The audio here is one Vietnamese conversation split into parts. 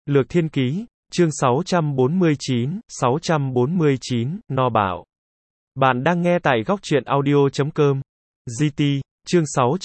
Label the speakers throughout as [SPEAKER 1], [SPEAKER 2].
[SPEAKER 1] Lược Thiên Ký, chương 649, No Bảo. Bạn đang nghe tại góc truyện audio.com. GT, chương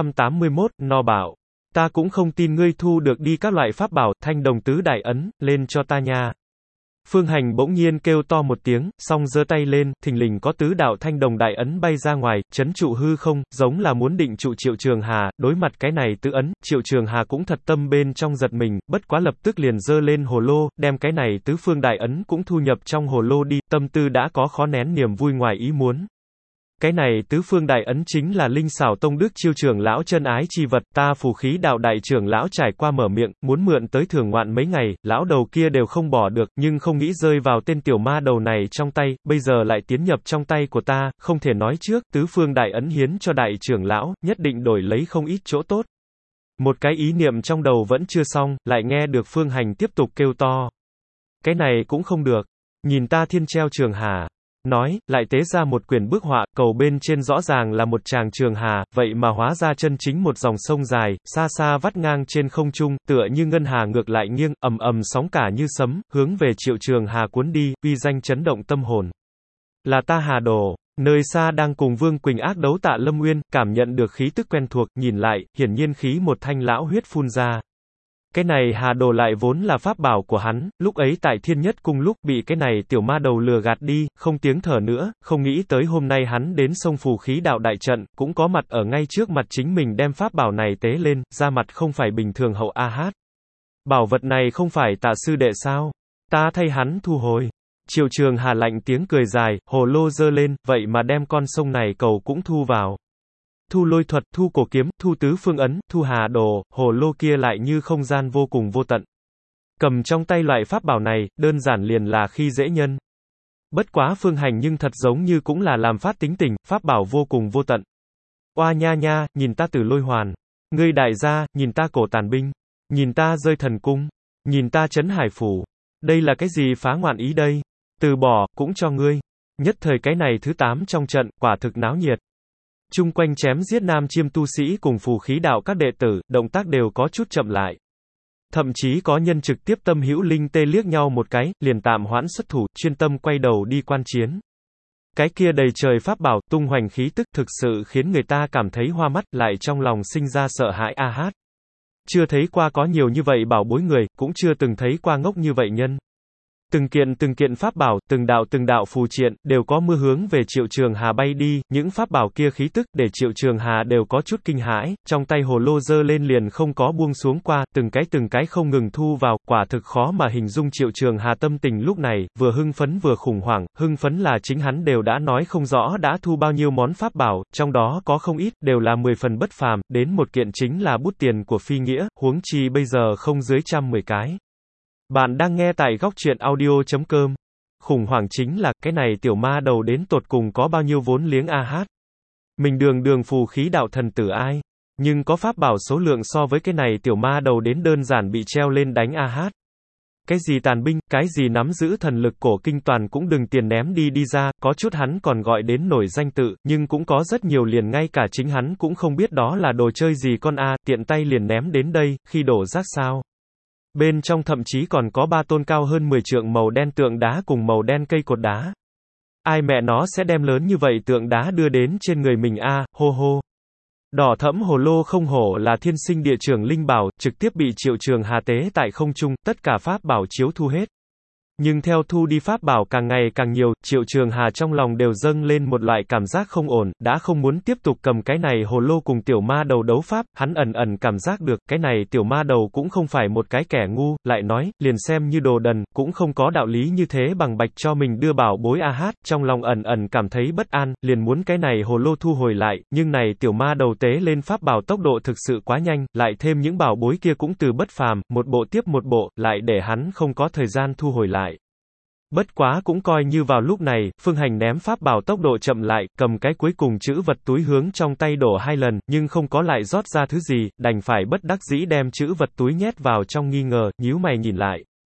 [SPEAKER 1] 681, No Bảo. Ta cũng không tin ngươi thu được đi các loại pháp bảo, thanh đồng tứ đại ấn, lên cho ta nha. Phương Hành bỗng nhiên kêu to một tiếng, xong giơ tay lên, thình lình có tứ đạo thanh đồng đại ấn bay ra ngoài, chấn trụ hư không, giống là muốn định trụ Triệu Trường Hà. Đối mặt cái này tứ ấn, Triệu Trường Hà cũng thật tâm bên trong giật mình, bất quá lập tức liền giơ lên hồ lô, đem cái này tứ phương đại ấn cũng thu nhập trong hồ lô đi, tâm tư đã có khó nén niềm vui ngoài ý muốn. Cái này tứ phương đại ấn chính là Linh Xảo Tông Đức Chiêu trưởng lão chân ái chi vật, ta Phù Khí Đạo đại trưởng lão trải qua mở miệng, muốn mượn tới thưởng ngoạn mấy ngày, lão đầu kia đều không bỏ được, nhưng không nghĩ rơi vào tên tiểu ma đầu này trong tay, bây giờ lại tiến nhập trong tay của ta, không thể nói trước, tứ phương đại ấn hiến cho đại trưởng lão, nhất định đổi lấy không ít chỗ tốt. Một cái ý niệm trong đầu vẫn chưa xong, lại nghe được Phương Hành tiếp tục kêu to. Cái này cũng không được, nhìn ta Thiên Treo Trường Hà. Nói, lại tế ra một quyển bức họa, cầu bên trên rõ ràng là một tràng trường hà, vậy mà hóa ra chân chính một dòng sông dài, xa xa vắt ngang trên không trung, tựa như ngân hà ngược lại nghiêng, ầm ầm sóng cả như sấm, hướng về Triệu Trường Hà cuốn đi, uy danh chấn động tâm hồn. Là ta Hà Đồ. Nơi xa đang cùng Vương Quỳnh ác đấu Tạ Lâm Nguyên, cảm nhận được khí tức quen thuộc, nhìn lại, hiển nhiên khí một thanh lão huyết phun ra. Cái này Hà Đồ lại vốn là pháp bảo của hắn, lúc ấy tại Thiên Nhất Cung lúc bị cái này tiểu ma đầu lừa gạt đi, không tiếng thở nữa, không nghĩ tới hôm nay hắn đến sông Phù Khí Đạo đại trận, cũng có mặt ở ngay trước mặt chính mình đem pháp bảo này tế lên, ra mặt không phải bình thường hậu a hát. Bảo vật này không phải Tạ sư đệ sao? Ta thay hắn thu hồi. Triệu Trường Hà lạnh tiếng cười dài, hồ lô giơ lên, vậy mà đem con sông này cầu cũng thu vào. Thu lôi thuật, thu cổ kiếm, thu tứ phương ấn, thu hà đồ, hồ lô kia lại như không gian vô cùng vô tận. Cầm trong tay loại pháp bảo này, đơn giản liền là khi dễ nhân. Bất quá Phương Hành nhưng thật giống như cũng là làm phát tính tình, pháp bảo vô cùng vô tận. Oa nha nha, nhìn ta Tử Lôi Hoàn. Ngươi đại gia, nhìn ta Cổ Tàn Binh. Nhìn ta Rơi Thần Cung. Nhìn ta Trấn Hải Phủ. Đây là cái gì phá ngoạn ý đây? Từ bỏ, cũng cho ngươi. Nhất thời cái này thứ 8 trong trận, quả thực náo nhiệt. Chung quanh chém giết nam chiêm tu sĩ cùng Phù Khí Đạo các đệ tử, động tác đều có chút chậm lại. Thậm chí có nhân trực tiếp tâm hữu linh tê liếc nhau một cái, liền tạm hoãn xuất thủ, chuyên tâm quay đầu đi quan chiến. Cái kia đầy trời pháp bảo, tung hoành khí tức thực sự khiến người ta cảm thấy hoa mắt, lại trong lòng sinh ra sợ hãi a hát. Chưa thấy qua có nhiều như vậy bảo bối người, cũng chưa từng thấy qua ngốc như vậy nhân. Từng kiện pháp bảo, từng đạo phù triện, đều có mưa hướng về Triệu Trường Hà bay đi, những pháp bảo kia khí tức, để Triệu Trường Hà đều có chút kinh hãi, trong tay hồ lô giơ lên liền không có buông xuống qua, từng cái không ngừng thu vào, quả thực khó mà hình dung Triệu Trường Hà tâm tình lúc này, vừa hưng phấn vừa khủng hoảng, hưng phấn là chính hắn đều đã nói không rõ đã thu bao nhiêu món pháp bảo, trong đó có không ít, đều là 10 phần bất phàm, đến một kiện chính là bút tiền của phi nghĩa, huống chi bây giờ không dưới 110 cái. Bạn đang nghe tại góc truyện audio.com. Khủng hoảng chính là, cái này tiểu ma đầu đến tột cùng có bao nhiêu vốn liếng a hát. Mình đường Phù Khí Đạo thần tử ai. Nhưng có pháp bảo số lượng so với cái này tiểu ma đầu đến đơn giản bị treo lên đánh a hát. Cái gì tàn binh, cái gì nắm giữ thần lực cổ kinh toàn cũng đừng tiền ném đi ra, có chút hắn còn gọi đến nổi danh tự, nhưng cũng có rất nhiều liền ngay cả chính hắn cũng không biết đó là đồ chơi gì con a, tiện tay liền ném đến đây, khi đổ rác sao. Bên trong thậm chí còn có 3 tôn cao hơn 10 trượng màu đen tượng đá cùng màu đen cây cột đá. Ai mẹ nó sẽ đem lớn như vậy tượng đá đưa đến trên người mình a, hô hô. Đỏ thẫm hồ lô không hổ là thiên sinh địa trưởng linh bảo, trực tiếp bị Triệu Trường Hà tế tại không trung, tất cả pháp bảo chiếu thu hết. Nhưng theo thu đi pháp bảo càng ngày càng nhiều, Triệu Trường Hà trong lòng đều dâng lên một loại cảm giác không ổn, đã không muốn tiếp tục cầm cái này hồ lô cùng tiểu ma đầu đấu pháp, hắn ẩn cảm giác được, cái này tiểu ma đầu cũng không phải một cái kẻ ngu, lại nói, liền xem như đồ đần, cũng không có đạo lý như thế bằng bạch cho mình đưa bảo bối a hát, trong lòng ẩn cảm thấy bất an, liền muốn cái này hồ lô thu hồi lại, nhưng này tiểu ma đầu tế lên pháp bảo tốc độ thực sự quá nhanh, lại thêm những bảo bối kia cũng từ bất phàm, một bộ tiếp một bộ, lại để hắn không có thời gian thu hồi lại. Bất quá cũng coi như vào lúc này, Phương Hành ném pháp bảo tốc độ chậm lại, cầm cái cuối cùng chữ vật túi hướng trong tay đổ 2 lần, nhưng không có lại rót ra thứ gì, đành phải bất đắc dĩ đem chữ vật túi nhét vào trong nghi ngờ, nhíu mày nhìn lại.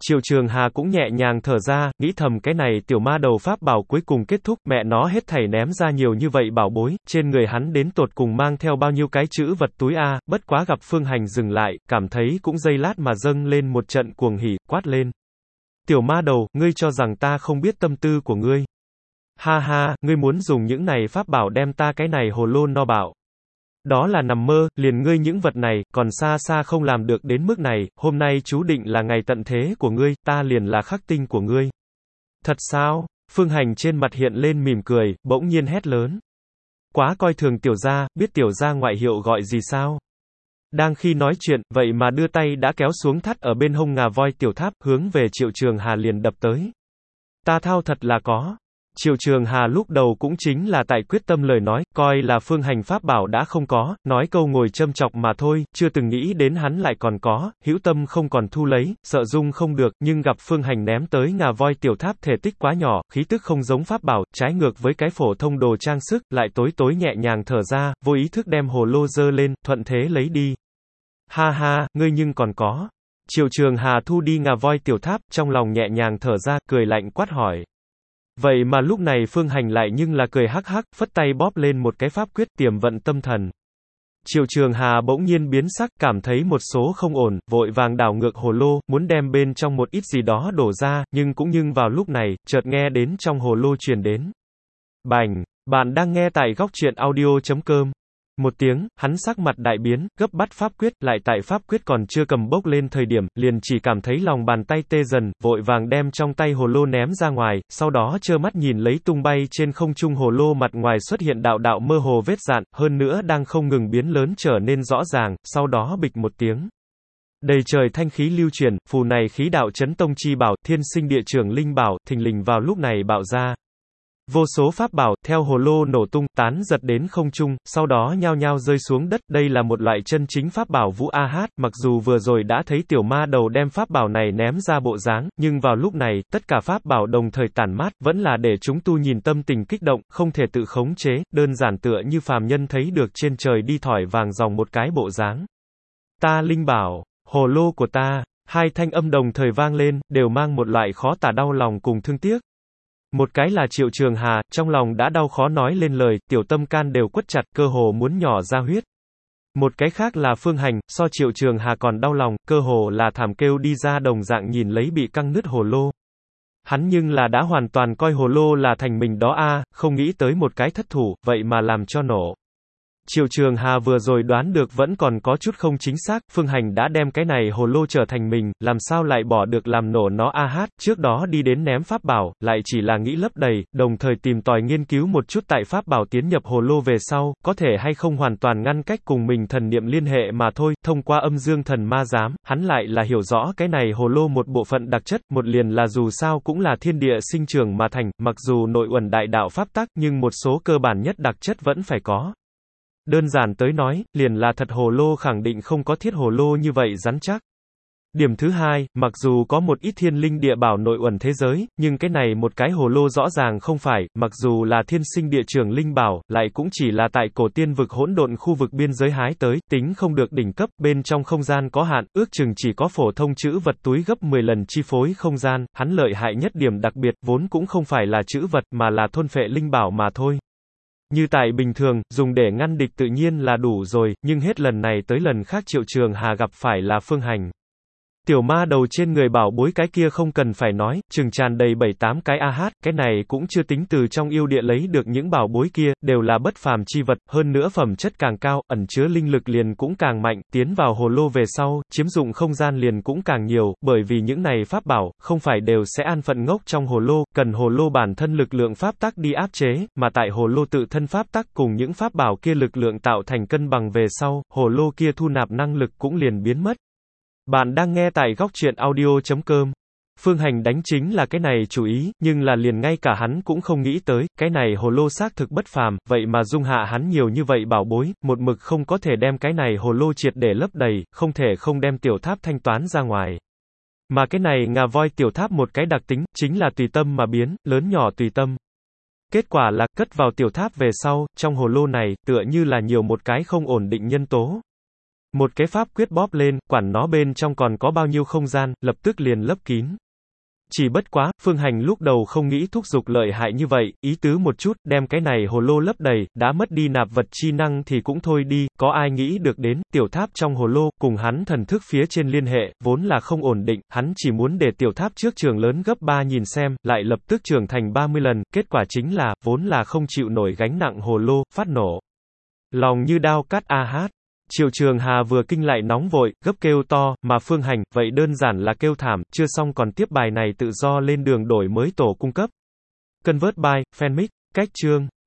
[SPEAKER 1] Triệu Trường Hà cũng nhẹ nhàng thở ra, nghĩ thầm cái này tiểu ma đầu pháp bảo cuối cùng kết thúc, mẹ nó hết thảy ném ra nhiều như vậy bảo bối, trên người hắn đến tột cùng mang theo bao nhiêu cái chữ vật túi a, bất quá gặp Phương Hành dừng lại, cảm thấy cũng giây lát mà dâng lên một trận cuồng hỉ, quát lên. Tiểu ma đầu, ngươi cho rằng ta không biết tâm tư của ngươi. Ha ha, ngươi muốn dùng những này pháp bảo đem ta cái này hồ lô no bảo. Đó là nằm mơ, liền ngươi những vật này, còn xa xa không làm được đến mức này, hôm nay chú định là ngày tận thế của ngươi, ta liền là khắc tinh của ngươi. Thật sao? Phương Hành trên mặt hiện lên mỉm cười, bỗng nhiên hét lớn. Quá coi thường tiểu gia, biết tiểu gia ngoại hiệu gọi gì sao? Đang khi nói chuyện, vậy mà đưa tay đã kéo xuống thắt ở bên hông ngà voi tiểu tháp, hướng về Triệu Trường Hà liền đập tới. Ta thao thật là có. Triệu Trường Hà lúc đầu cũng chính là tại quyết tâm lời nói, coi là Phương Hành pháp bảo đã không có, nói câu ngồi châm chọc mà thôi, chưa từng nghĩ đến hắn lại còn có, hữu tâm không còn thu lấy, sợ dung không được, nhưng gặp Phương Hành ném tới ngà voi tiểu tháp thể tích quá nhỏ, khí tức không giống pháp bảo, trái ngược với cái phổ thông đồ trang sức, lại tối tối nhẹ nhàng thở ra, vô ý thức đem hồ lô giơ lên, thuận thế lấy đi. Ha ha, ngươi nhưng còn có. Triệu Trường Hà thu đi ngà voi tiểu tháp, trong lòng nhẹ nhàng thở ra, cười lạnh quát hỏi. Vậy mà lúc này Phương Hành lại nhưng là cười hắc hắc, phất tay bóp lên một cái pháp quyết tiềm vận tâm thần. Triệu Trường Hà bỗng nhiên biến sắc, cảm thấy một số không ổn, vội vàng đảo ngược hồ lô, muốn đem bên trong một ít gì đó đổ ra, nhưng vào lúc này, chợt nghe đến trong hồ lô truyền đến. Bành, bạn đang nghe tại góc truyện audio.com. Một tiếng, hắn sắc mặt đại biến, gấp bắt pháp quyết, lại tại pháp quyết còn chưa cầm bốc lên thời điểm, liền chỉ cảm thấy lòng bàn tay tê dần, vội vàng đem trong tay hồ lô ném ra ngoài, sau đó trơ mắt nhìn lấy tung bay trên không trung hồ lô mặt ngoài xuất hiện đạo đạo mơ hồ vết dạn, hơn nữa đang không ngừng biến lớn trở nên rõ ràng, sau đó bịch một tiếng. Đầy trời thanh khí lưu truyền, phù này khí đạo chấn tông chi bảo, thiên sinh địa trưởng linh bảo, thình lình vào lúc này bạo ra. Vô số pháp bảo, theo hồ lô nổ tung, tán giật đến không trung, sau đó nhao nhao rơi xuống đất, đây là một loại chân chính pháp bảo vũ A-hát, mặc dù vừa rồi đã thấy tiểu ma đầu đem pháp bảo này ném ra bộ dáng, nhưng vào lúc này, tất cả pháp bảo đồng thời tản mát, vẫn là để chúng tu nhìn tâm tình kích động, không thể tự khống chế, đơn giản tựa như phàm nhân thấy được trên trời đi thỏi vàng dòng một cái bộ dáng. Ta linh bảo, hồ lô của ta, hai thanh âm đồng thời vang lên, đều mang một loại khó tả đau lòng cùng thương tiếc. Một cái là Triệu Trường Hà, trong lòng đã đau khó nói lên lời, tiểu tâm can đều quất chặt, cơ hồ muốn nhỏ ra huyết. Một cái khác là Phương Hành, so Triệu Trường Hà còn đau lòng, cơ hồ là thảm kêu đi ra đồng dạng nhìn lấy bị căng nứt hồ lô. Hắn nhưng là đã hoàn toàn coi hồ lô là thành mình đó a, không nghĩ tới một cái thất thủ, vậy mà làm cho nổ. Triệu Trường Hà vừa rồi đoán được vẫn còn có chút không chính xác, Phương Hành đã đem cái này hồ lô trở thành mình, làm sao lại bỏ được làm nổ nó a hát, trước đó đi đến ném pháp bảo, lại chỉ là nghĩ lấp đầy, đồng thời tìm tòi nghiên cứu một chút tại pháp bảo tiến nhập hồ lô về sau, có thể hay không hoàn toàn ngăn cách cùng mình thần niệm liên hệ mà thôi, thông qua âm dương thần ma giám, hắn lại là hiểu rõ cái này hồ lô một bộ phận đặc chất, một liền là dù sao cũng là thiên địa sinh trưởng mà thành, mặc dù nội uẩn đại đạo pháp tắc, nhưng một số cơ bản nhất đặc chất vẫn phải có. Đơn giản tới nói, liền là thật hồ lô khẳng định không có thiết hồ lô như vậy rắn chắc. Điểm thứ hai, mặc dù có một ít thiên linh địa bảo nội uẩn thế giới, nhưng cái này một cái hồ lô rõ ràng không phải, mặc dù là thiên sinh địa trường linh bảo, lại cũng chỉ là tại cổ tiên vực hỗn độn khu vực biên giới hái tới, tính không được đỉnh cấp, bên trong không gian có hạn, ước chừng chỉ có phổ thông chữ vật túi gấp 10 lần chi phối không gian, hắn lợi hại nhất điểm đặc biệt, vốn cũng không phải là chữ vật mà là thôn phệ linh bảo mà thôi. Như tại bình thường, dùng để ngăn địch tự nhiên là đủ rồi, nhưng hết lần này tới lần khác Triệu Trường Hà gặp phải là Phương Hành. Tiểu ma đầu trên người bảo bối cái kia không cần phải nói, chừng tràn đầy 7-8 cái AH, cái này cũng chưa tính từ trong yêu địa lấy được những bảo bối kia, đều là bất phàm chi vật, hơn nữa phẩm chất càng cao, ẩn chứa linh lực liền cũng càng mạnh, tiến vào hồ lô về sau, chiếm dụng không gian liền cũng càng nhiều, bởi vì những này pháp bảo, không phải đều sẽ an phận ngốc trong hồ lô, cần hồ lô bản thân lực lượng pháp tắc đi áp chế, mà tại hồ lô tự thân pháp tắc cùng những pháp bảo kia lực lượng tạo thành cân bằng về sau, hồ lô kia thu nạp năng lực cũng liền biến mất. Bạn đang nghe tại góc truyện audio.com. Phương Hành đánh chính là cái này chủ ý, nhưng là liền ngay cả hắn cũng không nghĩ tới, cái này hồ lô xác thực bất phàm, vậy mà dung hạ hắn nhiều như vậy bảo bối, một mực không có thể đem cái này hồ lô triệt để lấp đầy, không thể không đem tiểu tháp thanh toán ra ngoài. Mà cái này ngà voi tiểu tháp một cái đặc tính, chính là tùy tâm mà biến, lớn nhỏ tùy tâm. Kết quả là, cất vào tiểu tháp về sau, trong hồ lô này, tựa như là nhiều một cái không ổn định nhân tố. Một cái pháp quyết bóp lên, quản nó bên trong còn có bao nhiêu không gian, lập tức liền lấp kín. Chỉ bất quá, Phương Hành lúc đầu không nghĩ thúc giục lợi hại như vậy, ý tứ một chút, đem cái này hồ lô lấp đầy, đã mất đi nạp vật chi năng thì cũng thôi đi, có ai nghĩ được đến, tiểu tháp trong hồ lô, cùng hắn thần thức phía trên liên hệ, vốn là không ổn định, hắn chỉ muốn để tiểu tháp trước trường lớn gấp 3 nhìn xem, lại lập tức trưởng thành 30 lần, kết quả chính là, vốn là không chịu nổi gánh nặng hồ lô, phát nổ. Lòng như đao cắt a hát. Triệu Trường Hà vừa kinh lại nóng vội, gấp kêu to, mà Phương Hành, vậy đơn giản là kêu thảm, chưa xong còn tiếp bài này tự do lên đường đổi mới tổ cung cấp. Convert by, Fanmic, cách chương.